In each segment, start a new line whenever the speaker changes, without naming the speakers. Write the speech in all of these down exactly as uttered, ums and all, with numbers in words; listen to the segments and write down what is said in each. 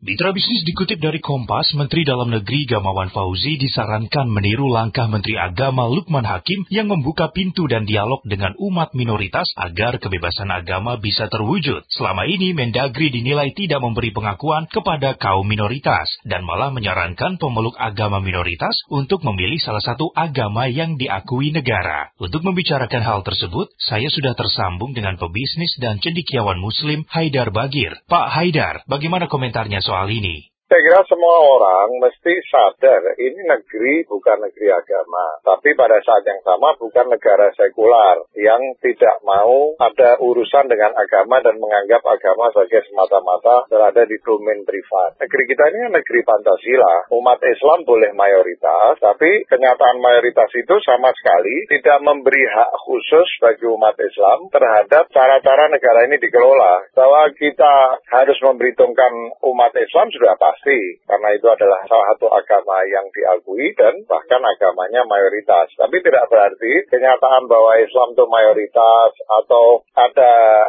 Mitra bisnis dikutip dari Kompas, Menteri Dalam Negeri Gamawan Fauzi disarankan meniru langkah Menteri Agama Lukman Hakim yang membuka pintu dan dialog dengan umat minoritas agar kebebasan agama bisa terwujud. Selama ini Mendagri dinilai tidak memberi pengakuan kepada kaum minoritas dan malah menyarankan pemeluk agama minoritas untuk memilih salah satu agama yang diakui negara. Untuk membicarakan hal tersebut, saya sudah tersambung dengan pebisnis dan cendekiawan Muslim Haidar Bagir. Pak Haidar, bagaimana komentarnya soal Soal ini?
Saya kira semua orang mesti sadar ini negeri bukan negeri agama. Tapi pada saat yang sama bukan negara sekular yang tidak mau ada urusan dengan agama dan menganggap agama sebagai semata-mata berada di domain privat. Negeri kita ini negeri Pancasila. Umat Islam boleh mayoritas, tapi kenyataan mayoritas itu sama sekali tidak memberi hak khusus bagi umat Islam terhadap cara-cara negara ini dikelola. Bahwa kita harus memperhitungkan umat Islam sudah pasti. Pasti, karena itu adalah salah satu agama yang diakui dan bahkan agamanya mayoritas. Tapi tidak berarti kenyataan bahwa Islam itu mayoritas atau ada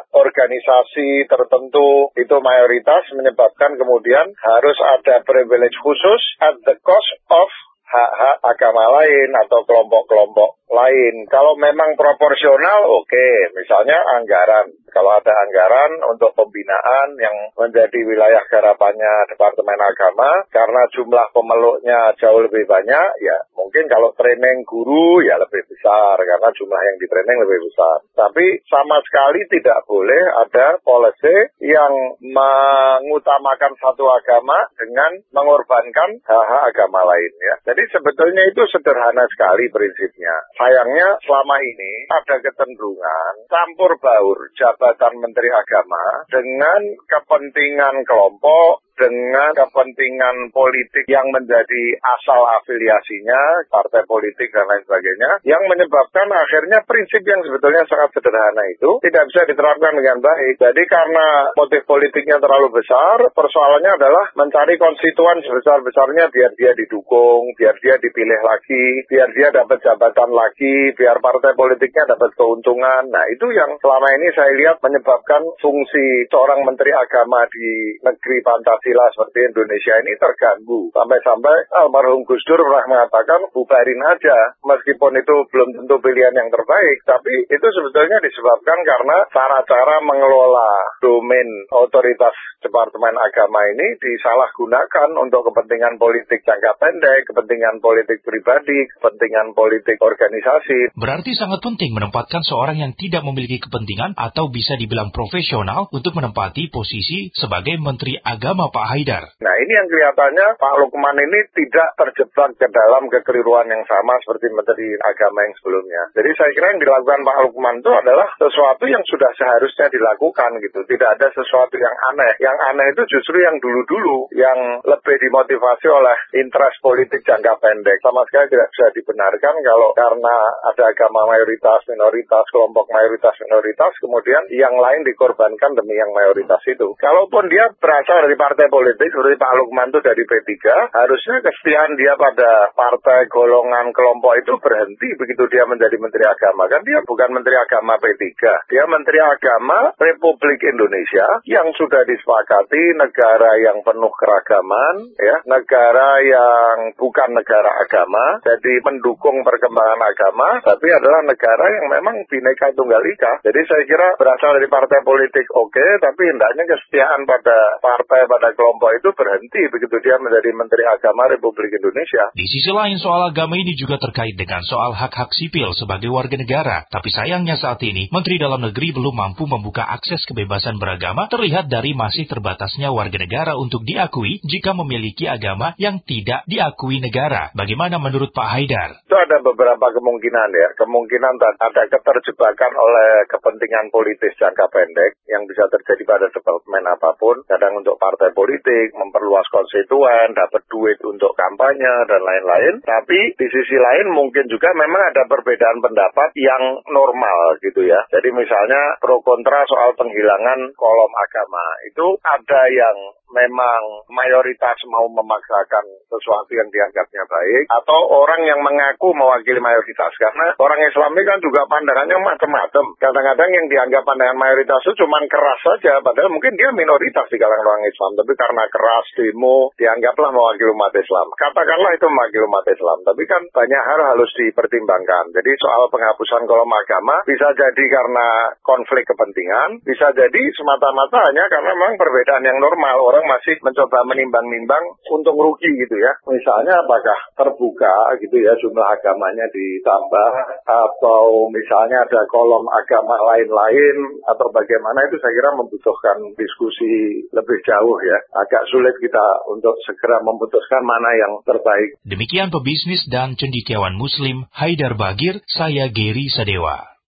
organisasi tertentu itu mayoritas menyebabkan kemudian harus ada privilege khusus at the cost of hak-hak agama lain atau kelompok-kelompok lain. Kalau memang proporsional, oke. Okay. Misalnya anggaran. Kalau ada anggaran untuk pembinaan yang menjadi wilayah garapannya Departemen Agama, karena jumlah pemeluknya jauh lebih banyak, ya mungkin kalau training guru ya lebih besar, karena jumlah yang di training lebih besar. Tapi sama sekali tidak boleh ada policy yang mengutamakan satu agama dengan mengorbankan hak-hak agama lain. Ya. Jadi sebetulnya itu sederhana sekali prinsipnya. Sayangnya selama ini ada kecenderungan campur baur jabatan Menteri Agama dengan kepentingan kelompok, dengan kepentingan politik yang menjadi asal afiliasinya, partai politik dan lain sebagainya, yang menyebabkan akhirnya prinsip yang sebetulnya sangat sederhana itu tidak bisa diterapkan dengan baik. Jadi karena motif politiknya terlalu besar, persoalannya adalah mencari konstituen sebesar-besarnya biar dia didukung, biar dia dipilih lagi, biar dia dapat jabatan lagi, biar partai politiknya dapat keuntungan. Nah itu yang selama ini saya lihat menyebabkan fungsi seorang Menteri Agama di negeri Pancasila Sila seperti Indonesia ini terganggu. Sampai-sampai almarhum Gus Dur pernah mengatakan bubarin aja. Meskipun itu belum tentu pilihan yang terbaik, tapi itu sebetulnya disebabkan karena cara-cara mengelola domain otoritas Departemen Agama ini disalahgunakan untuk kepentingan politik jangka pendek, kepentingan politik pribadi, kepentingan politik organisasi.
Berarti sangat penting menempatkan seorang yang tidak memiliki kepentingan atau bisa dibilang profesional untuk menempati posisi sebagai Menteri Agama, Pak Haidar.
Nah ini yang kelihatannya Pak Lukman ini tidak terjebak ke dalam kekeliruan yang sama seperti Menteri Agama yang sebelumnya. Jadi saya kira yang dilakukan Pak Lukman itu adalah sesuatu yang sudah seharusnya dilakukan gitu. Tidak ada sesuatu yang aneh. Yang aneh itu justru yang dulu-dulu yang lebih dimotivasi oleh interest politik jangka pendek. Sama sekali tidak bisa dibenarkan kalau karena ada agama mayoritas, minoritas, kelompok mayoritas, minoritas, kemudian yang lain dikorbankan demi yang mayoritas itu. Kalaupun dia berasal dari partai politik seperti Pak Lukman itu dari P tiga, harusnya kesetiaan dia pada partai, golongan, kelompok itu berhenti begitu dia menjadi Menteri Agama. Kan dia bukan Menteri Agama P tiga, dia Menteri Agama Republik Indonesia yang sudah disepakati negara yang penuh keragaman, ya, negara yang bukan negara agama, jadi mendukung perkembangan agama, tapi adalah negara yang memang Bhinneka Tunggal Ika. Jadi saya kira berasal dari partai politik oke, okay, tapi hendaknya kesetiaan pada partai, pada kelompok itu berhenti begitu dia menjadi Menteri Agama Republik Indonesia.
Di sisi lain soal agama ini juga terkait dengan soal hak-hak sipil sebagai warga negara. Tapi sayangnya saat ini Menteri Dalam Negeri belum mampu membuka akses kebebasan beragama terlihat dari masih terbatasnya warga negara untuk diakui jika memiliki agama yang tidak diakui negara. Bagaimana menurut Pak Haidar?
Itu ada beberapa kemungkinan ya. Kemungkinan ada keterjebakan oleh kepentingan politis jangka pendek yang bisa terjadi pada departemen apapun. Kadang untuk partai politik, memperluas konstituen, dapat duit untuk kampanye, dan lain-lain. Tapi di sisi lain mungkin juga memang ada perbedaan pendapat yang normal gitu ya. Jadi misalnya pro kontra soal penghilangan kolom agama. Itu ada yang memang mayoritas mau memaksakan sesuatu yang dianggapnya baik, atau orang yang mengaku mewakili mayoritas. Karena orang Islam ini kan juga pandangannya macam-macam. Kadang-kadang yang dianggap pandangan mayoritas itu cuma keras saja, padahal mungkin dia minoritas di kalangan orang Islam. Tapi karena keras demo, dianggaplah mewakili umat Islam. Katakanlah itu mewakili umat Islam, tapi kan banyak hal harus dipertimbangkan. Jadi soal penghapusan kolom agama bisa jadi karena konflik kepentingan, bisa jadi semata-mata hanya karena memang perbedaan yang normal. Orang masih mencoba menimbang-nimbang untung rugi gitu ya. Misalnya apakah terbuka gitu ya jumlah agamanya ditambah, atau misalnya ada kolom agama lain-lain, atau bagaimana, itu saya kira membutuhkan diskusi lebih jauh ya. Agak sulit kita untuk segera memutuskan mana yang terbaik.
Demikian pebisnis dan cendekiawan Muslim Haidar Bagir, saya Geri Sadewa.